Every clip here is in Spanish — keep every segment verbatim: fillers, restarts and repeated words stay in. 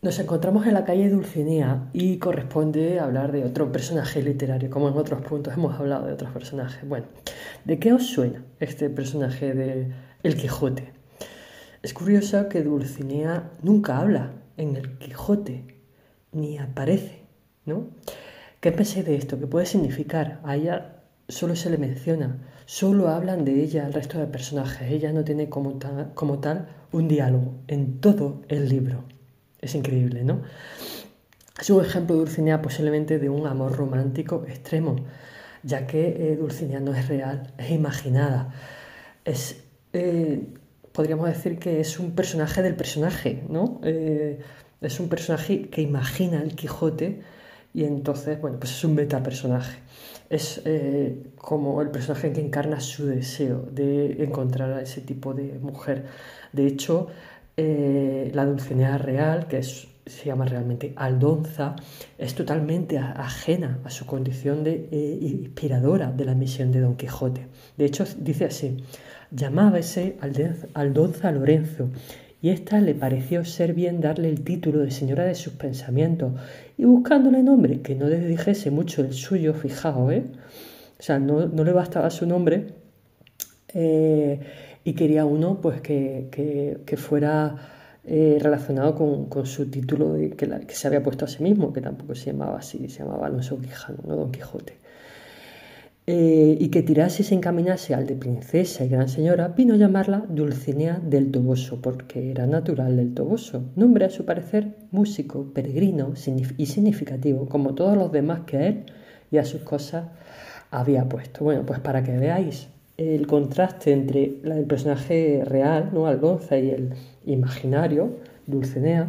Nos encontramos en la calle Dulcinea y corresponde hablar de otro personaje literario, como en otros puntos hemos hablado de otros personajes. Bueno, ¿de qué os suena este personaje de El Quijote? Es curioso que Dulcinea nunca habla en El Quijote, ni aparece, ¿no? ¿Qué pensé de esto? ¿Qué puede significar? A ella solo se le menciona, solo hablan de ella el resto de personajes. Ella no tiene como tal, como tal un diálogo en todo el libro. Es increíble, ¿no? Es un ejemplo de Dulcinea posiblemente de un amor romántico extremo, ya que eh, Dulcinea no es real, es imaginada. Es, eh, podríamos decir que es un personaje del personaje, ¿no? Eh, es un personaje que imagina el Quijote y entonces, bueno, pues es un metapersonaje. Es eh, como el personaje que encarna su deseo de encontrar a ese tipo de mujer. De hecho, eh, la Dulcinea real, que es, se llama realmente Aldonza, es totalmente a, ajena a su condición de eh, inspiradora de la misión de Don Quijote. De hecho, dice así: llamábase Aldonza Lorenzo, y ésta le pareció ser bien darle el título de señora de sus pensamientos, y buscándole nombre que no le dijese mucho el suyo, fijaos, ¿eh? O sea, no, no le bastaba su nombre, eh, y quería uno pues que, que, que fuera eh, relacionado con, con, su título de, que, la, que se había puesto a sí mismo, que tampoco se llamaba así, se llamaba Alonso Quijano, no Don Quijote. Eh, y que tirase y se encaminase al de princesa y gran señora, vino a llamarla Dulcinea del Toboso, porque era natural del Toboso, nombre a su parecer músico, peregrino y significativo, como todos los demás que a él y a sus cosas había puesto. Bueno, pues para que veáis el contraste entre el personaje real, ¿no? Aldonza, y el imaginario, Dulcinea,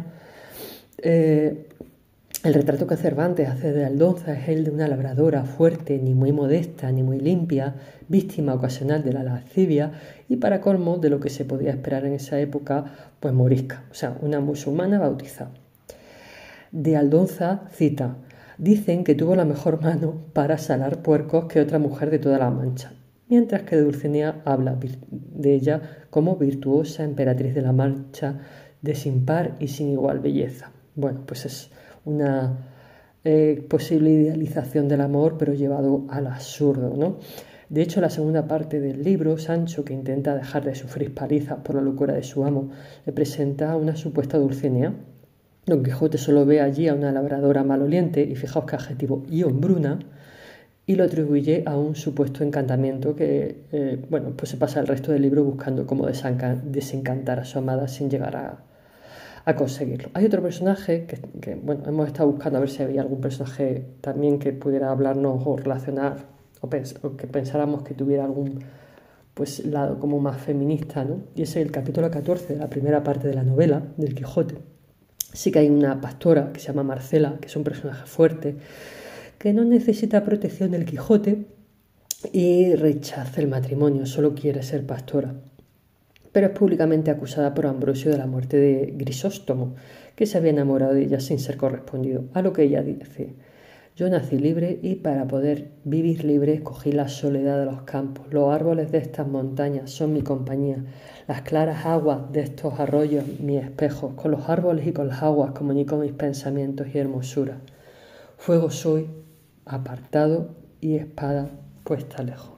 eh, el retrato que Cervantes hace de Aldonza es el de una labradora fuerte, ni muy modesta, ni muy limpia, víctima ocasional de la lascivia y, para colmo, de lo que se podía esperar en esa época, pues morisca, o sea, una musulmana bautizada. De Aldonza cita: dicen que tuvo la mejor mano para salar puercos que otra mujer de toda la Mancha, mientras que Dulcinea habla de ella como virtuosa emperatriz de la Mancha, de sin par y sin igual belleza. Bueno, pues es una eh, posible idealización del amor, pero llevado al absurdo, ¿no? De hecho, la segunda parte del libro, Sancho, que intenta dejar de sufrir palizas por la locura de su amo, le presenta una supuesta Dulcinea. Don Quijote solo ve allí a una labradora maloliente, y fijaos qué adjetivo, y hombruna, y lo atribuye a un supuesto encantamiento que, eh, bueno, pues se pasa el resto del libro buscando cómo desencantar a su amada sin llegar a, a conseguirlo. Hay otro personaje que, que, bueno, hemos estado buscando a ver si había algún personaje también que pudiera hablarnos o relacionar, o, pens o que pensáramos que tuviera algún pues lado como más feminista, ¿no? Y ese es el capítulo catorce de la primera parte de la novela del Quijote. Sí que hay una pastora que se llama Marcela, que es un personaje fuerte, que no necesita protección del Quijote y rechaza el matrimonio, solo quiere ser pastora. Pero es públicamente acusada por Ambrosio de la muerte de Grisóstomo, que se había enamorado de ella sin ser correspondido, a lo que ella dice: yo nací libre y para poder vivir libre escogí la soledad de los campos. Los árboles de estas montañas son mi compañía, las claras aguas de estos arroyos mi espejo. Con los árboles y con las aguas comunico mis pensamientos y hermosura. Fuego soy, apartado, y espada puesta lejos.